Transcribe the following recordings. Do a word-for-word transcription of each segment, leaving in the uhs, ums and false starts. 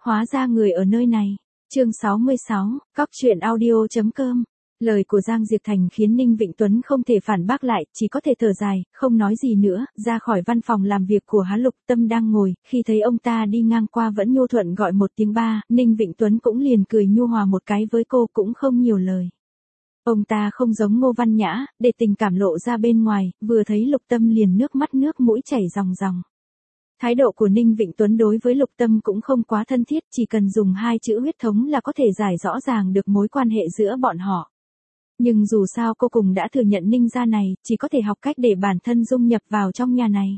Hóa ra người ở nơi này. Chương sáu mươi sáu, Cóc truyện audio chấm com. Lời của Giang Diệp Thành khiến Ninh Vịnh Tuấn không thể phản bác lại, chỉ có thể thở dài, không nói gì nữa, ra khỏi văn phòng làm việc của hắn. Lục Tâm đang ngồi, khi thấy ông ta đi ngang qua vẫn nhu thuận gọi một tiếng ba, Ninh Vịnh Tuấn cũng liền cười nhu hòa một cái với cô, cũng không nhiều lời. Ông ta không giống Ngô Văn Nhã, để tình cảm lộ ra bên ngoài, vừa thấy Lục Tâm liền nước mắt nước mũi chảy ròng ròng. Thái độ của Ninh Vịnh Tuấn đối với Lục Tâm cũng không quá thân thiết, chỉ cần dùng hai chữ huyết thống là có thể giải rõ ràng được mối quan hệ giữa bọn họ. Nhưng dù sao cô cùng đã thừa nhận Ninh gia này, chỉ có thể học cách để bản thân dung nhập vào trong nhà này.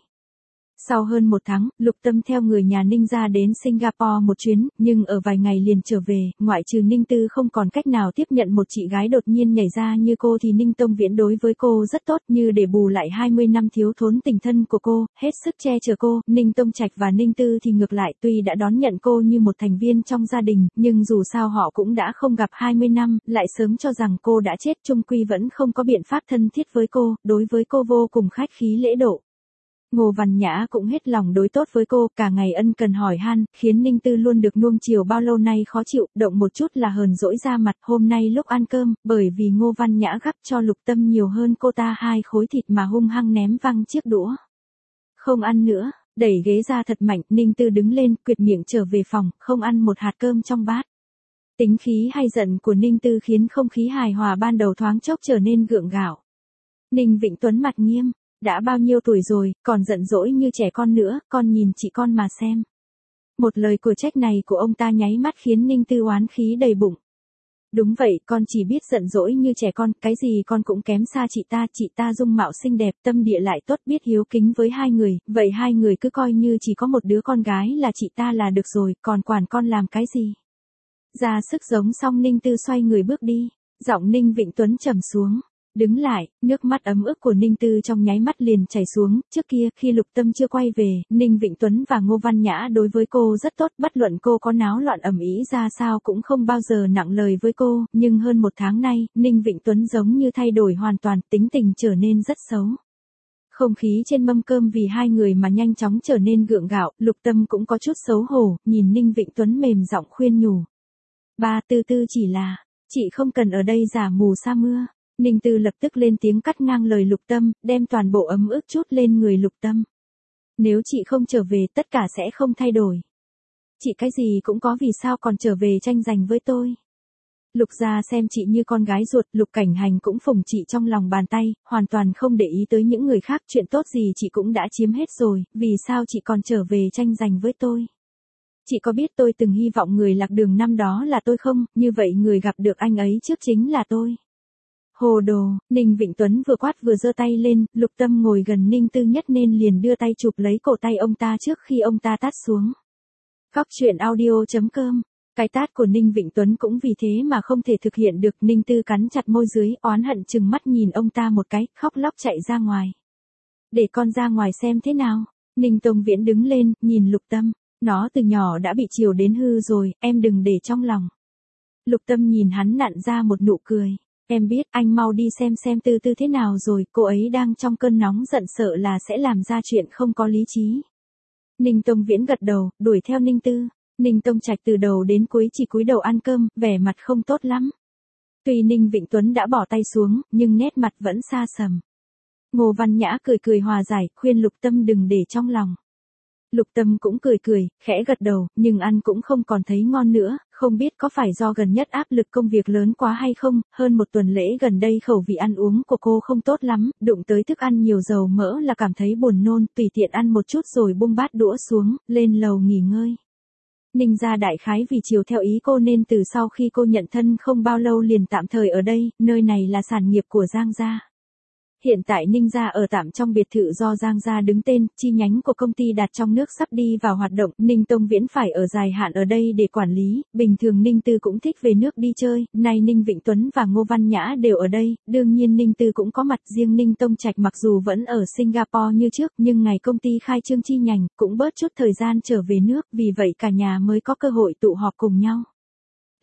Sau hơn một tháng, Lục Tâm theo người nhà Ninh gia đến Singapore một chuyến, nhưng ở vài ngày liền trở về, ngoại trừ Ninh Tư không còn cách nào tiếp nhận một chị gái đột nhiên nhảy ra như cô thì Ninh Tông Viễn đối với cô rất tốt, như để bù lại hai mươi năm thiếu thốn tình thân của cô, hết sức che chở cô. Ninh Tông Trạch và Ninh Tư thì ngược lại, tuy đã đón nhận cô như một thành viên trong gia đình, nhưng dù sao họ cũng đã không gặp hai mươi năm, lại sớm cho rằng cô đã chết, chung quy vẫn không có biện pháp thân thiết với cô, đối với cô vô cùng khách khí lễ độ. Ngô Văn Nhã cũng hết lòng đối tốt với cô, cả ngày ân cần hỏi han, khiến Ninh Tư luôn được nuông chiều bao lâu nay khó chịu, động một chút là hờn dỗi ra mặt. Hôm nay lúc ăn cơm, bởi vì Ngô Văn Nhã gắp cho Lục Tâm nhiều hơn cô ta hai khối thịt mà hung hăng ném văng chiếc đũa. Không ăn nữa, đẩy ghế ra thật mạnh, Ninh Tư đứng lên, quệt miệng trở về phòng, không ăn một hạt cơm trong bát. Tính khí hay giận của Ninh Tư khiến không khí hài hòa ban đầu thoáng chốc trở nên gượng gạo. Ninh Vịnh Tuấn mặt nghiêm. Đã bao nhiêu tuổi rồi, còn giận dỗi như trẻ con nữa, con nhìn chị con mà xem. Một lời của trách này của ông ta nháy mắt khiến Ninh Tư oán khí đầy bụng. Đúng vậy, con chỉ biết giận dỗi như trẻ con, cái gì con cũng kém xa chị ta, chị ta dung mạo xinh đẹp, tâm địa lại tốt, biết hiếu kính với hai người, vậy hai người cứ coi như chỉ có một đứa con gái là chị ta là được rồi, còn quản con làm cái gì. Ra sức giống xong Ninh Tư xoay người bước đi, giọng Ninh Vịnh Tuấn trầm xuống. Đứng lại, nước mắt ấm ức của Ninh Tư trong nháy mắt liền chảy xuống. Trước kia, khi Lục Tâm chưa quay về, Ninh Vịnh Tuấn và Ngô Văn Nhã đối với cô rất tốt, bất luận cô có náo loạn ầm ĩ ra sao cũng không bao giờ nặng lời với cô, nhưng hơn một tháng nay, Ninh Vịnh Tuấn giống như thay đổi hoàn toàn, tính tình trở nên rất xấu. Không khí trên mâm cơm vì hai người mà nhanh chóng trở nên gượng gạo, Lục Tâm cũng có chút xấu hổ, nhìn Ninh Vịnh Tuấn mềm giọng khuyên nhủ. Ba Tư Tư chỉ là, chị không cần ở đây giả mù sa mưa. Ninh Tư lập tức lên tiếng cắt ngang lời Lục Tâm, đem toàn bộ ấm ức trút lên người Lục Tâm. Nếu chị không trở về tất cả sẽ không thay đổi. Chị cái gì cũng có vì sao còn trở về tranh giành với tôi. Lục gia xem chị như con gái ruột, Lục Cảnh Hành cũng phụng chị trong lòng bàn tay, hoàn toàn không để ý tới những người khác, chuyện tốt gì chị cũng đã chiếm hết rồi, vì sao chị còn trở về tranh giành với tôi. Chị có biết tôi từng hy vọng người lạc đường năm đó là tôi không, như vậy người gặp được anh ấy trước chính là tôi. Hồ đồ, Ninh Vịnh Tuấn vừa quát vừa giơ tay lên, Lục Tâm ngồi gần Ninh Tư nhất nên liền đưa tay chụp lấy cổ tay ông ta trước khi ông ta tát xuống. Cóc truyện audio chấm com. Cái tát của Ninh Vịnh Tuấn cũng vì thế mà không thể thực hiện được, Ninh Tư cắn chặt môi dưới, oán hận chừng mắt nhìn ông ta một cái, khóc lóc chạy ra ngoài. Để con ra ngoài xem thế nào. Ninh Tông Viễn đứng lên, nhìn Lục Tâm, nó từ nhỏ đã bị chiều đến hư rồi, em đừng để trong lòng. Lục Tâm nhìn hắn nặn ra một nụ cười. Em biết, anh mau đi xem xem Tư Tư thế nào rồi, cô ấy đang trong cơn nóng giận sợ là sẽ làm ra chuyện không có lý trí. Ninh Tông Viễn gật đầu, đuổi theo Ninh Tư. Ninh Tông Trạch từ đầu đến cuối chỉ cúi đầu ăn cơm, vẻ mặt không tốt lắm. Tuy Ninh Vịnh Tuấn đã bỏ tay xuống, nhưng nét mặt vẫn xa sầm. Ngô Văn Nhã cười cười hòa giải, khuyên Lục Tâm đừng để trong lòng. Lục Tâm cũng cười cười, khẽ gật đầu, nhưng ăn cũng không còn thấy ngon nữa, không biết có phải do gần nhất áp lực công việc lớn quá hay không, hơn một tuần lễ gần đây khẩu vị ăn uống của cô không tốt lắm, đụng tới thức ăn nhiều dầu mỡ là cảm thấy buồn nôn, tùy tiện ăn một chút rồi buông bát đũa xuống, lên lầu nghỉ ngơi. Ninh gia đại khái vì chiều theo ý cô nên từ sau khi cô nhận thân không bao lâu liền tạm thời ở đây, nơi này là sản nghiệp của Giang gia. Hiện tại Ninh gia ở tạm trong biệt thự do Giang gia đứng tên, chi nhánh của công ty đặt trong nước sắp đi vào hoạt động, Ninh Tông Viễn phải ở dài hạn ở đây để quản lý, bình thường Ninh Tư cũng thích về nước đi chơi, nay Ninh Vịnh Tuấn và Ngô Văn Nhã đều ở đây, đương nhiên Ninh Tư cũng có mặt, riêng Ninh Tông Trạch mặc dù vẫn ở Singapore như trước, nhưng ngày công ty khai trương chi nhánh, cũng bớt chút thời gian trở về nước, vì vậy cả nhà mới có cơ hội tụ họp cùng nhau.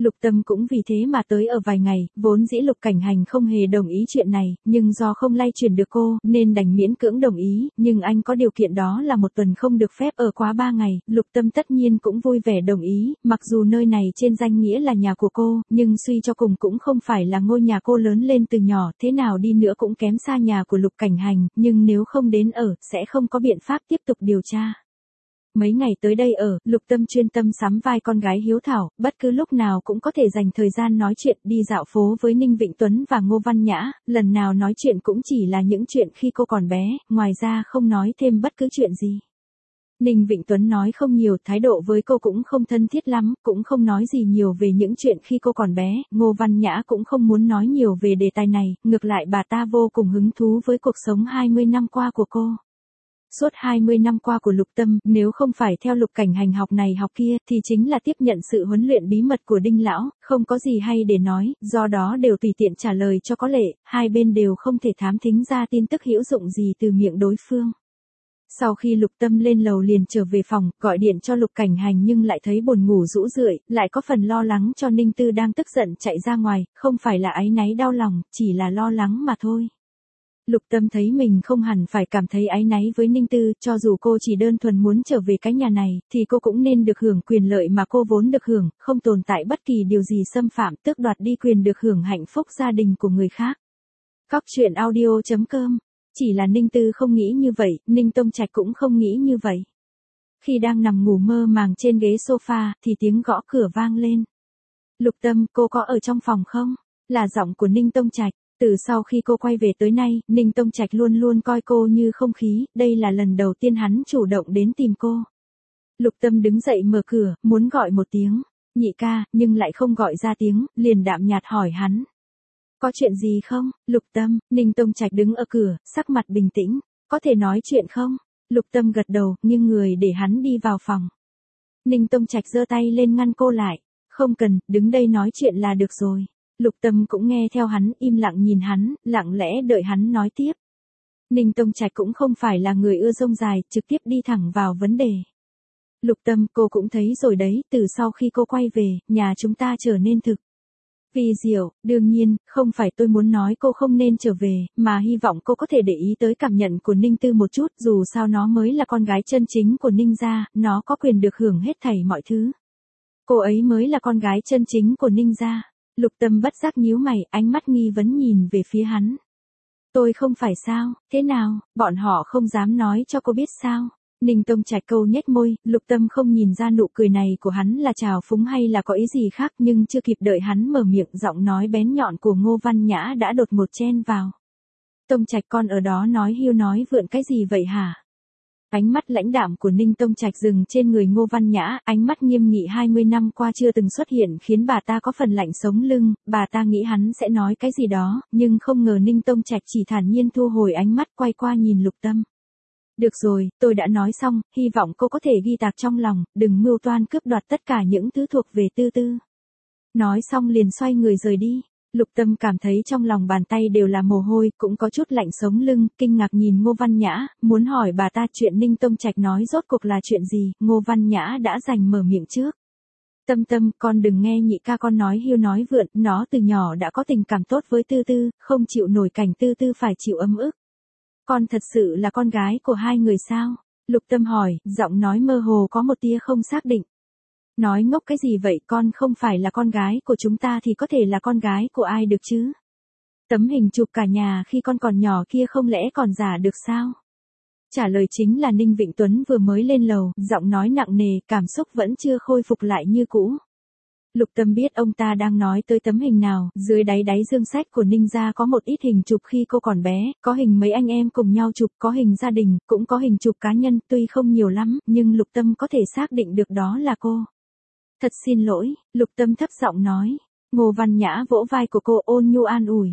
Lục Tâm cũng vì thế mà tới ở vài ngày, vốn dĩ Lục Cảnh Hành không hề đồng ý chuyện này, nhưng do không lay truyền được cô, nên đành miễn cưỡng đồng ý, nhưng anh có điều kiện đó là một tuần không được phép ở quá ba ngày, Lục Tâm tất nhiên cũng vui vẻ đồng ý, mặc dù nơi này trên danh nghĩa là nhà của cô, nhưng suy cho cùng cũng không phải là ngôi nhà cô lớn lên từ nhỏ, thế nào đi nữa cũng kém xa nhà của Lục Cảnh Hành, nhưng nếu không đến ở, sẽ không có biện pháp tiếp tục điều tra. Mấy ngày tới đây ở, Lục Tâm chuyên tâm sắm vai con gái hiếu thảo, bất cứ lúc nào cũng có thể dành thời gian nói chuyện, đi dạo phố với Ninh Vịnh Tuấn và Ngô Văn Nhã, lần nào nói chuyện cũng chỉ là những chuyện khi cô còn bé, ngoài ra không nói thêm bất cứ chuyện gì. Ninh Vịnh Tuấn nói không nhiều, thái độ với cô cũng không thân thiết lắm, cũng không nói gì nhiều về những chuyện khi cô còn bé, Ngô Văn Nhã cũng không muốn nói nhiều về đề tài này, ngược lại bà ta vô cùng hứng thú với cuộc sống hai mươi năm qua của cô. Suốt hai mươi năm qua của Lục Tâm, nếu không phải theo Lục Cảnh Hành học này học kia, thì chính là tiếp nhận sự huấn luyện bí mật của Đinh Lão, không có gì hay để nói, do đó đều tùy tiện trả lời cho có lệ, hai bên đều không thể thám thính ra tin tức hữu dụng gì từ miệng đối phương. Sau khi Lục Tâm lên lầu liền trở về phòng, gọi điện cho Lục Cảnh Hành nhưng lại thấy buồn ngủ rũ rượi, lại có phần lo lắng cho Ninh Tư đang tức giận chạy ra ngoài, không phải là áy náy đau lòng, chỉ là lo lắng mà thôi. Lục Tâm thấy mình không hẳn phải cảm thấy áy náy với Ninh Tư, cho dù cô chỉ đơn thuần muốn trở về cái nhà này, thì cô cũng nên được hưởng quyền lợi mà cô vốn được hưởng, không tồn tại bất kỳ điều gì xâm phạm, tước đoạt đi quyền được hưởng hạnh phúc gia đình của người khác. Cóc truyện audio chấm com. Chỉ là Ninh Tư không nghĩ như vậy, Ninh Tông Trạch cũng không nghĩ như vậy. Khi đang nằm ngủ mơ màng trên ghế sofa, thì tiếng gõ cửa vang lên. Lục Tâm, cô có ở trong phòng không? Là giọng của Ninh Tông Trạch. Từ sau khi cô quay về tới nay, Ninh Tông Trạch luôn luôn coi cô như không khí, đây là lần đầu tiên hắn chủ động đến tìm cô. Lục Tâm đứng dậy mở cửa, muốn gọi một tiếng, nhị ca, nhưng lại không gọi ra tiếng, liền đạm nhạt hỏi hắn. Có chuyện gì không? Lục Tâm, Ninh Tông Trạch đứng ở cửa, sắc mặt bình tĩnh, có thể nói chuyện không? Lục Tâm gật đầu, nghiêng người để hắn đi vào phòng. Ninh Tông Trạch giơ tay lên ngăn cô lại, không cần, đứng đây nói chuyện là được rồi. Lục Tâm cũng nghe theo hắn, im lặng nhìn hắn, lặng lẽ đợi hắn nói tiếp. Ninh Tông Trạch cũng không phải là người ưa rông dài, trực tiếp đi thẳng vào vấn đề. Lục Tâm, cô cũng thấy rồi đấy, từ sau khi cô quay về, nhà chúng ta trở nên thực vì diệu, đương nhiên, không phải tôi muốn nói cô không nên trở về, mà hy vọng cô có thể để ý tới cảm nhận của Ninh Tư một chút, dù sao nó mới là con gái chân chính của Ninh gia, nó có quyền được hưởng hết thảy mọi thứ. Cô ấy mới là con gái chân chính của Ninh gia. Lục Tâm bất giác nhíu mày, ánh mắt nghi vấn nhìn về phía hắn. Tôi không phải sao, thế nào, bọn họ không dám nói cho cô biết sao? Ninh Tông Trạch câu nhếch môi, Lục Tâm không nhìn ra nụ cười này của hắn là trào phúng hay là có ý gì khác, nhưng chưa kịp đợi hắn mở miệng, giọng nói bén nhọn của Ngô Văn Nhã đã đột ngột chen vào. Tông Trạch, con ở đó nói hiu nói vượn cái gì vậy hả? Ánh mắt lãnh đạm của Ninh Tông Trạch dừng trên người Ngô Văn Nhã, ánh mắt nghiêm nghị hai mươi năm qua chưa từng xuất hiện khiến bà ta có phần lạnh sống lưng, bà ta nghĩ hắn sẽ nói cái gì đó, nhưng không ngờ Ninh Tông Trạch chỉ thản nhiên thu hồi ánh mắt quay qua nhìn Lục Tâm. Được rồi, tôi đã nói xong, hy vọng cô có thể ghi tạc trong lòng, đừng mưu toan cướp đoạt tất cả những thứ thuộc về Tư Tư. Nói xong liền xoay người rời đi. Lục Tâm cảm thấy trong lòng bàn tay đều là mồ hôi, cũng có chút lạnh sống lưng, kinh ngạc nhìn Ngô Văn Nhã, muốn hỏi bà ta chuyện Ninh Tông Trạch nói rốt cuộc là chuyện gì, Ngô Văn Nhã đã giành mở miệng trước. Tâm Tâm, con đừng nghe nhị ca con nói hiu nói vượn, nó từ nhỏ đã có tình cảm tốt với Tư Tư, không chịu nổi cảnh Tư Tư phải chịu ấm ức. Con thật sự là con gái của hai người sao? Lục Tâm hỏi, giọng nói mơ hồ có một tia không xác định. Nói ngốc cái gì vậy, con không phải là con gái của chúng ta thì có thể là con gái của ai được chứ? Tấm hình chụp cả nhà khi con còn nhỏ kia không lẽ còn giả được sao? Trả lời chính là Ninh Vịnh Tuấn vừa mới lên lầu, giọng nói nặng nề, cảm xúc vẫn chưa khôi phục lại như cũ. Lục Tâm biết ông ta đang nói tới tấm hình nào, dưới đáy đáy dương sách của Ninh gia có một ít hình chụp khi cô còn bé, có hình mấy anh em cùng nhau chụp, có hình gia đình, cũng có hình chụp cá nhân, tuy không nhiều lắm, nhưng Lục Tâm có thể xác định được đó là cô. Thật xin lỗi, Lục Tâm thấp giọng nói. Ngô Văn Nhã vỗ vai của cô ôn nhu an ủi.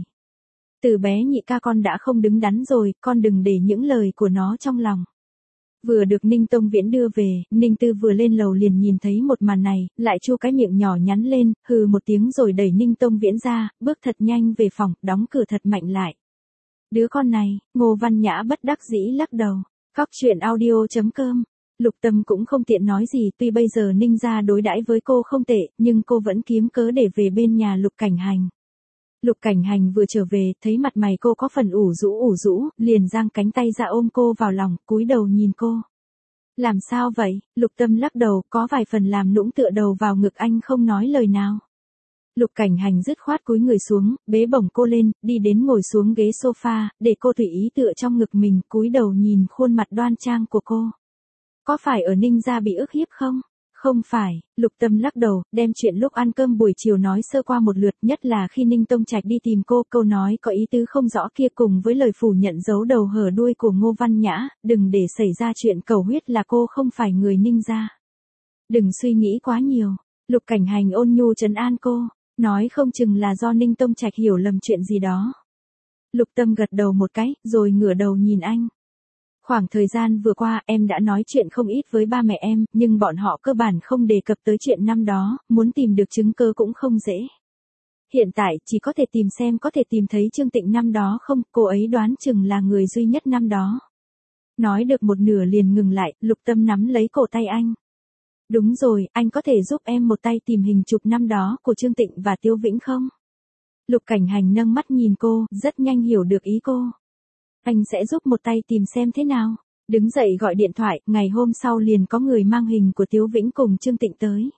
Từ bé nhị ca con đã không đứng đắn rồi, con đừng để những lời của nó trong lòng. Vừa được Ninh Tông Viễn đưa về, Ninh Tư vừa lên lầu liền nhìn thấy một màn này, lại chu cái miệng nhỏ nhắn lên, hừ một tiếng rồi đẩy Ninh Tông Viễn ra, bước thật nhanh về phòng, đóng cửa thật mạnh lại. Đứa con này, Ngô Văn Nhã bất đắc dĩ lắc đầu. Cóc truyện audio chấm com Lục Tâm cũng không tiện nói gì, tuy bây giờ Ninh gia đối đãi với cô không tệ, nhưng cô vẫn kiếm cớ để về bên nhà Lục Cảnh Hành. Lục Cảnh Hành vừa trở về, thấy mặt mày cô có phần ủ rũ ủ rũ, liền giang cánh tay ra ôm cô vào lòng, cúi đầu nhìn cô. Làm sao vậy? Lục Tâm lắc đầu, có vài phần làm nũng tựa đầu vào ngực anh không nói lời nào. Lục Cảnh Hành dứt khoát cúi người xuống, bế bổng cô lên, đi đến ngồi xuống ghế sofa, để cô tùy ý tựa trong ngực mình, cúi đầu nhìn khuôn mặt đoan trang của cô. Có phải ở Ninh gia bị ức hiếp không? Không phải, Lục Tâm lắc đầu, đem chuyện lúc ăn cơm buổi chiều nói sơ qua một lượt, nhất là khi Ninh Tông Trạch đi tìm cô, câu nói có ý tứ không rõ kia cùng với lời phủ nhận giấu đầu hở đuôi của Ngô Văn Nhã, đừng để xảy ra chuyện cầu huyết là cô không phải người Ninh gia. Đừng suy nghĩ quá nhiều, Lục Cảnh Hành ôn nhu trấn an cô, nói không chừng là do Ninh Tông Trạch hiểu lầm chuyện gì đó. Lục Tâm gật đầu một cái, rồi ngửa đầu nhìn anh. Khoảng thời gian vừa qua em đã nói chuyện không ít với ba mẹ em, nhưng bọn họ cơ bản không đề cập tới chuyện năm đó, muốn tìm được chứng cứ cũng không dễ. Hiện tại chỉ có thể tìm xem có thể tìm thấy Trương Tịnh năm đó không, cô ấy đoán chừng là người duy nhất năm đó. Nói được một nửa liền ngừng lại, Lục Tâm nắm lấy cổ tay anh. Đúng rồi, anh có thể giúp em một tay tìm hình chụp năm đó của Trương Tịnh và Tiêu Vĩnh không? Lục Cảnh Hành nâng mắt nhìn cô, rất nhanh hiểu được ý cô. Anh sẽ giúp một tay tìm xem thế nào. Đứng dậy gọi điện thoại, ngày hôm sau liền có người mang hình của Tiếu Vĩnh cùng Trương Tịnh tới.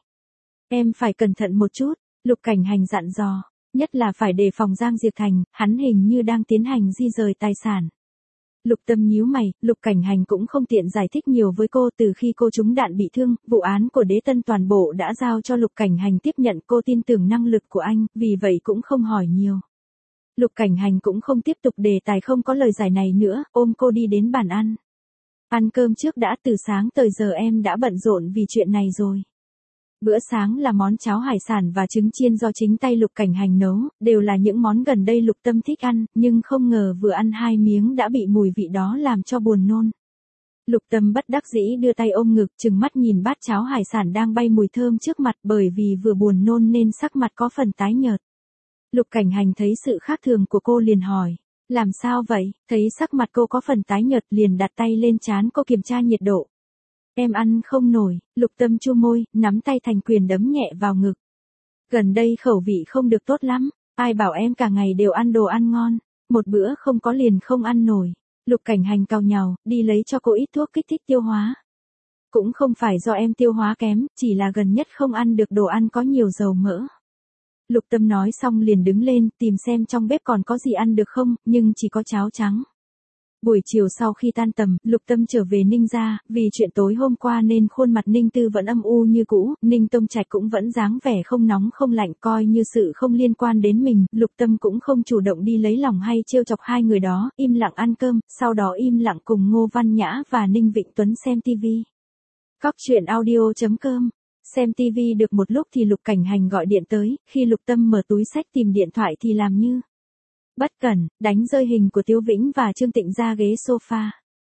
Em phải cẩn thận một chút, Lục Cảnh Hành dặn dò, nhất là phải đề phòng Giang Diệp Thành, hắn hình như đang tiến hành di rời tài sản. Lục Tâm nhíu mày, Lục Cảnh Hành cũng không tiện giải thích nhiều với cô, từ khi cô trúng đạn bị thương, vụ án của Đế Tân toàn bộ đã giao cho Lục Cảnh Hành tiếp nhận, cô tin tưởng năng lực của anh, vì vậy cũng không hỏi nhiều. Lục Cảnh Hành cũng không tiếp tục đề tài không có lời giải này nữa, ôm cô đi đến bàn ăn. Ăn cơm trước đã, từ sáng tới giờ em đã bận rộn vì chuyện này rồi. Bữa sáng là món cháo hải sản và trứng chiên do chính tay Lục Cảnh Hành nấu, đều là những món gần đây Lục Tâm thích ăn, nhưng không ngờ vừa ăn hai miếng đã bị mùi vị đó làm cho buồn nôn. Lục Tâm bất đắc dĩ đưa tay ôm ngực, trừng mắt nhìn bát cháo hải sản đang bay mùi thơm trước mặt, bởi vì vừa buồn nôn nên sắc mặt có phần tái nhợt. Lục Cảnh Hành thấy sự khác thường của cô liền hỏi, làm sao vậy? Thấy sắc mặt cô có phần tái nhợt liền đặt tay lên trán cô kiểm tra nhiệt độ. Em ăn không nổi, Lục Tâm chu môi, nắm tay thành quyền đấm nhẹ vào ngực. Gần đây khẩu vị không được tốt lắm, ai bảo em cả ngày đều ăn đồ ăn ngon, một bữa không có liền không ăn nổi. Lục Cảnh Hành cau nhàu, đi lấy cho cô ít thuốc kích thích tiêu hóa. Cũng không phải do em tiêu hóa kém, chỉ là gần nhất không ăn được đồ ăn có nhiều dầu mỡ. Lục Tâm nói xong liền đứng lên, tìm xem trong bếp còn có gì ăn được không, nhưng chỉ có cháo trắng. Buổi chiều sau khi tan tầm, Lục Tâm trở về Ninh gia, vì chuyện tối hôm qua nên khuôn mặt Ninh Tư vẫn âm u như cũ, Ninh Tông Trạch cũng vẫn dáng vẻ không nóng không lạnh, coi như sự không liên quan đến mình, Lục Tâm cũng không chủ động đi lấy lòng hay trêu chọc hai người đó, im lặng ăn cơm, sau đó im lặng cùng Ngô Văn Nhã và Ninh Vịnh Tuấn xem tivi. Cóc truyện audio chấm com. Xem tivi được một lúc thì Lục Cảnh Hành gọi điện tới, khi Lục Tâm mở túi xách tìm điện thoại thì làm như bất cẩn, đánh rơi hình của Tiêu Vĩnh và Trương Tịnh ra ghế sofa.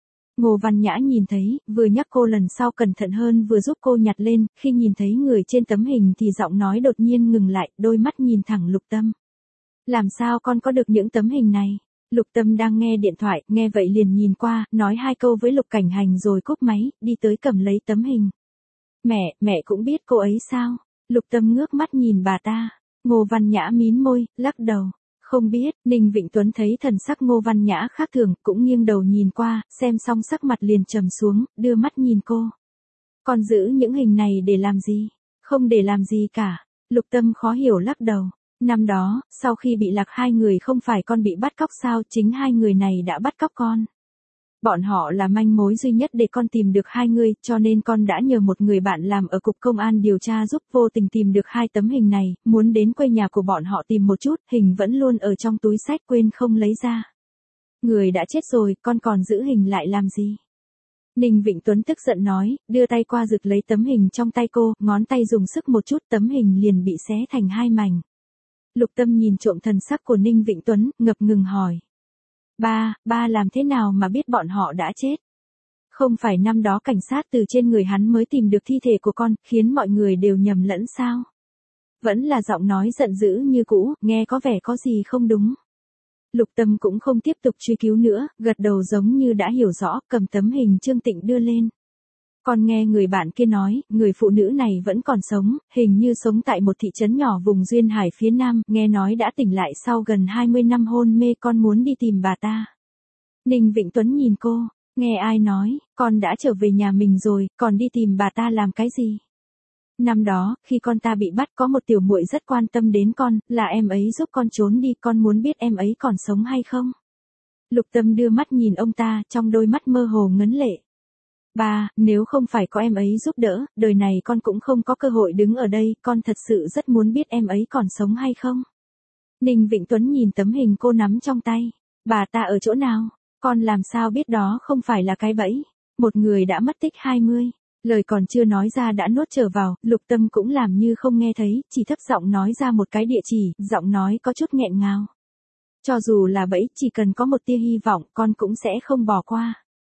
Ngô Văn Nhã nhìn thấy, vừa nhắc cô lần sau cẩn thận hơn vừa giúp cô nhặt lên, khi nhìn thấy người trên tấm hình thì giọng nói đột nhiên ngừng lại, đôi mắt nhìn thẳng Lục Tâm. Làm sao con có được những tấm hình này? Lục Tâm đang nghe điện thoại, nghe vậy liền nhìn qua, nói hai câu với Lục Cảnh Hành rồi cúp máy, đi tới cầm lấy tấm hình. Mẹ, mẹ cũng biết cô ấy sao? Lục Tâm ngước mắt nhìn bà ta. Ngô Văn Nhã mím môi, lắc đầu. Không biết, Ninh Vịnh Tuấn thấy thần sắc Ngô Văn Nhã khác thường, cũng nghiêng đầu nhìn qua, xem xong sắc mặt liền trầm xuống, đưa mắt nhìn cô. Con giữ những hình này để làm gì? Không để làm gì cả. Lục Tâm khó hiểu lắc đầu. Năm đó, sau khi bị lạc hai người không phải con bị bắt cóc sao, chính hai người này đã bắt cóc con. Bọn họ là manh mối duy nhất để con tìm được hai người, cho nên con đã nhờ một người bạn làm ở cục công an điều tra giúp, vô tình tìm được hai tấm hình này, muốn đến quê nhà của bọn họ tìm một chút, hình vẫn luôn ở trong túi xách quên không lấy ra. Người đã chết rồi, con còn giữ hình lại làm gì? Ninh Vịnh Tuấn tức giận nói, đưa tay qua giựt lấy tấm hình trong tay cô, ngón tay dùng sức một chút, tấm hình liền bị xé thành hai mảnh. Lục Tâm nhìn trộm thần sắc của Ninh Vịnh Tuấn, ngập ngừng hỏi. Ba, ba làm thế nào mà biết bọn họ đã chết? Không phải năm đó cảnh sát từ trên người hắn mới tìm được thi thể của con, khiến mọi người đều nhầm lẫn sao? Vẫn là giọng nói giận dữ như cũ, nghe có vẻ có gì không đúng. Lục Tâm cũng không tiếp tục truy cứu nữa, gật đầu giống như đã hiểu rõ, cầm tấm hình Trương Tịnh đưa lên. Con nghe người bạn kia nói, người phụ nữ này vẫn còn sống, hình như sống tại một thị trấn nhỏ vùng duyên hải phía nam, nghe nói đã tỉnh lại sau gần hai mươi năm hôn mê, con muốn đi tìm bà ta. Ninh Vịnh Tuấn nhìn cô, nghe ai nói, con đã trở về nhà mình rồi, còn đi tìm bà ta làm cái gì? Năm đó, khi con ta bị bắt có một tiểu muội rất quan tâm đến con, là em ấy giúp con trốn đi, con muốn biết em ấy còn sống hay không? Lục Tâm đưa mắt nhìn ông ta, trong đôi mắt mơ hồ ngấn lệ. Ba, nếu không phải có em ấy giúp đỡ, đời này con cũng không có cơ hội đứng ở đây, con thật sự rất muốn biết em ấy còn sống hay không. Ninh Vịnh Tuấn nhìn tấm hình cô nắm trong tay. Bà ta ở chỗ nào? Con làm sao biết đó không phải là cái bẫy? Một người đã mất tích hai mươi. Lời còn chưa nói ra đã nuốt trở vào, Lục Tâm cũng làm như không nghe thấy, chỉ thấp giọng nói ra một cái địa chỉ, giọng nói có chút nghẹn ngào. Cho dù là bẫy, chỉ cần có một tia hy vọng, con cũng sẽ không bỏ qua.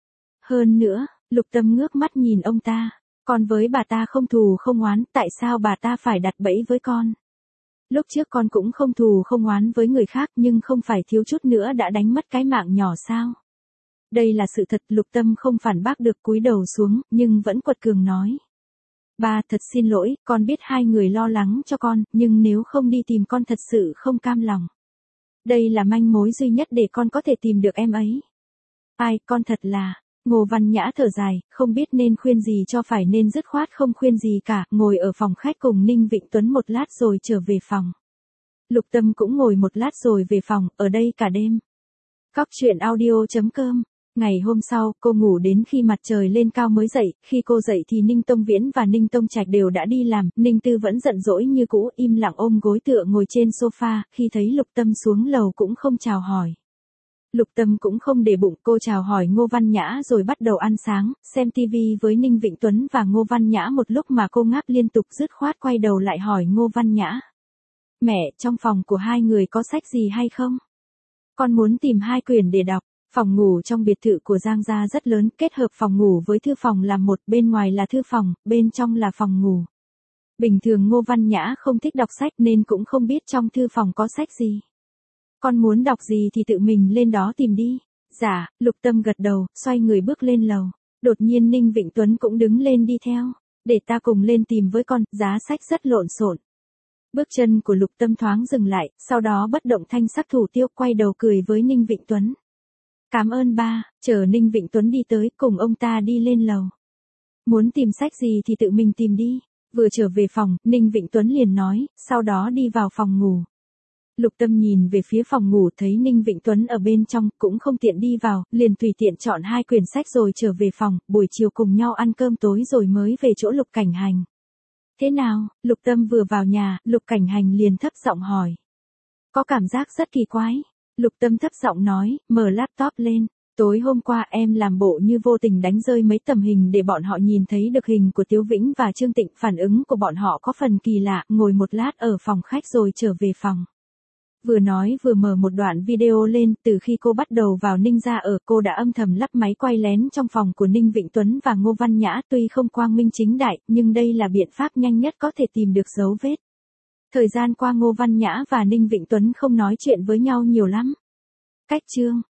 Hơn nữa, Lục Tâm ngước mắt nhìn ông ta, con với bà ta không thù không oán, tại sao bà ta phải đặt bẫy với con? Lúc trước con cũng không thù không oán với người khác, nhưng không phải thiếu chút nữa đã đánh mất cái mạng nhỏ sao? Đây là sự thật, Lục Tâm không phản bác được, cúi đầu xuống, nhưng vẫn quật cường nói. Ba, thật xin lỗi, con biết hai người lo lắng cho con, nhưng nếu không đi tìm con thật sự không cam lòng. Đây là manh mối duy nhất để con có thể tìm được em ấy. Ai, con thật là... Ngô Văn Nhã thở dài, không biết nên khuyên gì cho phải nên dứt khoát không khuyên gì cả, ngồi ở phòng khách cùng Ninh Vịnh Tuấn một lát rồi trở về phòng. Lục Tâm cũng ngồi một lát rồi về phòng, ở đây cả đêm. Cóc truyện audio chấm com. Ngày hôm sau, cô ngủ đến khi mặt trời lên cao mới dậy, khi cô dậy thì Ninh Tông Viễn và Ninh Tông Trạch đều đã đi làm, Ninh Tư vẫn giận dỗi như cũ, im lặng ôm gối tựa ngồi trên sofa, khi thấy Lục Tâm xuống lầu cũng không chào hỏi. Lục Tâm cũng không để bụng, cô chào hỏi Ngô Văn Nhã rồi bắt đầu ăn sáng, xem tivi với Ninh Vịnh Tuấn và Ngô Văn Nhã một lúc mà cô ngáp liên tục, dứt khoát quay đầu lại hỏi Ngô Văn Nhã. Mẹ, trong phòng của hai người có sách gì hay không? Con muốn tìm hai quyển để đọc. Phòng ngủ trong biệt thự của Giang gia rất lớn, kết hợp phòng ngủ với thư phòng làm một, bên ngoài là thư phòng, bên trong là phòng ngủ. Bình thường Ngô Văn Nhã không thích đọc sách nên cũng không biết trong thư phòng có sách gì. Con muốn đọc gì thì tự mình lên đó tìm đi. Dạ, Lục Tâm gật đầu, xoay người bước lên lầu. Đột nhiên Ninh Vịnh Tuấn cũng đứng lên đi theo. Để ta cùng lên tìm với con, giá sách rất lộn xộn. Bước chân của Lục Tâm thoáng dừng lại, sau đó bất động thanh sắc thủ tiêu, quay đầu cười với Ninh Vịnh Tuấn. Cảm ơn ba, chờ Ninh Vịnh Tuấn đi tới, cùng ông ta đi lên lầu. Muốn tìm sách gì thì tự mình tìm đi. Vừa trở về phòng, Ninh Vịnh Tuấn liền nói, sau đó đi vào phòng ngủ. Lục Tâm nhìn về phía phòng ngủ thấy Ninh Vịnh Tuấn ở bên trong, cũng không tiện đi vào, liền tùy tiện chọn hai quyển sách rồi trở về phòng, buổi chiều cùng nhau ăn cơm tối rồi mới về chỗ Lục Cảnh Hành. Thế nào, Lục Tâm vừa vào nhà, Lục Cảnh Hành liền thấp giọng hỏi. Có cảm giác rất kỳ quái. Lục Tâm thấp giọng nói, mở laptop lên. Tối hôm qua em làm bộ như vô tình đánh rơi mấy tấm hình để bọn họ nhìn thấy được hình của Tiếu Vĩnh và Trương Tịnh, phản ứng của bọn họ có phần kỳ lạ, ngồi một lát ở phòng khách rồi trở về phòng. Vừa nói vừa mở một đoạn video lên, từ khi cô bắt đầu vào Ninh gia ở, cô đã âm thầm lắp máy quay lén trong phòng của Ninh Vịnh Tuấn và Ngô Văn Nhã, tuy không quang minh chính đại, nhưng đây là biện pháp nhanh nhất có thể tìm được dấu vết. Thời gian qua Ngô Văn Nhã và Ninh Vịnh Tuấn không nói chuyện với nhau nhiều lắm. Cách chương